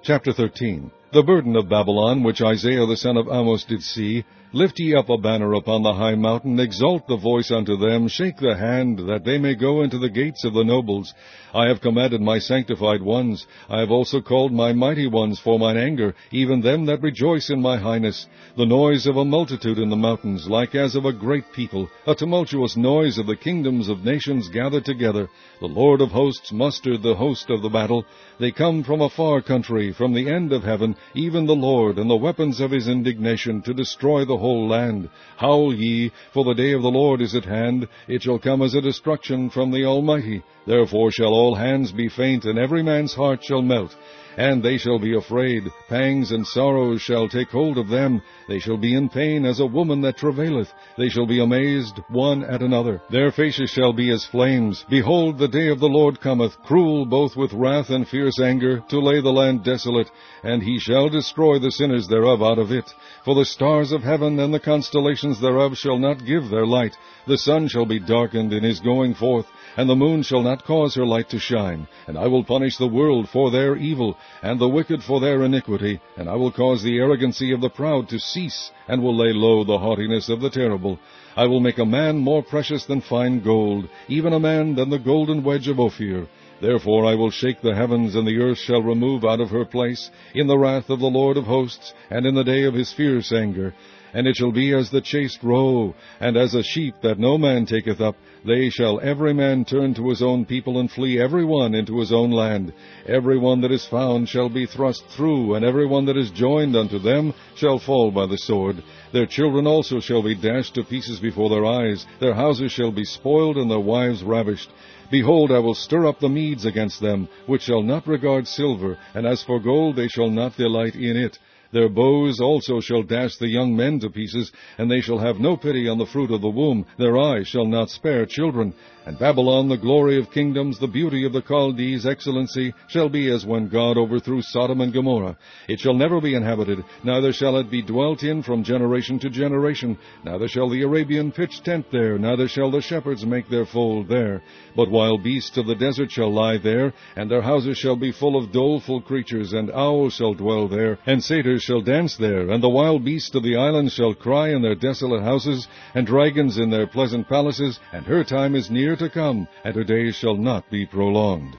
Chapter 13. The burden of Babylon, which Isaiah the son of Amos did see. Lift ye up a banner upon the high mountain, exalt the voice unto them, shake the hand, that they may go into the gates of the nobles. I have commanded my sanctified ones, I have also called my mighty ones for mine anger, even them that rejoice in my highness. The noise of a multitude in the mountains, like as of a great people, a tumultuous noise of the kingdoms of nations gathered together. The Lord of hosts mustered the host of the battle. They come from a far country, from the end of heaven, even the Lord, and the weapons of his indignation, to destroy the whole land. Howl ye, for the day of the Lord is at hand. It shall come as a destruction from the Almighty. Therefore shall all hands be faint, and every man's heart shall melt. And they shall be afraid. Pangs and sorrows shall take hold of them. They shall be in pain as a woman that travaileth. They shall be amazed one at another. Their faces shall be as flames. Behold, the day of the Lord cometh, cruel both with wrath and fierce anger, to lay the land desolate, and he shall destroy the sinners thereof out of it. For the stars of heaven and the constellations thereof shall not give their light. The sun shall be darkened in his going forth, and the moon shall not cause her light to shine. And I will punish the world for their evil, and the wicked for their iniquity. And I will cause the arrogancy of the proud to cease, and will lay low the haughtiness of the terrible. I will make a man more precious than fine gold, even a man than the golden wedge of Ophir. Therefore I will shake the heavens, and the earth shall remove out of her place, in the wrath of the Lord of hosts, and in the day of his fierce anger. And it shall be as the chased roe, and as a sheep that no man taketh up. They shall every man turn to his own people, and flee every one into his own land. Every one that is found shall be thrust through, and every one that is joined unto them shall fall by the sword. Their children also shall be dashed to pieces before their eyes. Their houses shall be spoiled, and their wives ravished. Behold, I will stir up the Medes against them, which shall not regard silver, and as for gold they shall not delight in it. Their bows also shall dash the young men to pieces, and they shall have no pity on the fruit of the womb. Their eyes shall not spare children. And Babylon, the glory of kingdoms, the beauty of the Chaldees' excellency, shall be as when God overthrew Sodom and Gomorrah. It shall never be inhabited, neither shall it be dwelt in from generation to generation. Neither shall the Arabian pitch tent there, neither shall the shepherds make their fold there. But wild beasts of the desert shall lie there, and their houses shall be full of doleful creatures, and owls shall dwell there, and satyrs shall dance there, and the wild beasts of the islands shall cry in their desolate houses, and dragons in their pleasant palaces, and her time is near to come, and her days shall not be prolonged.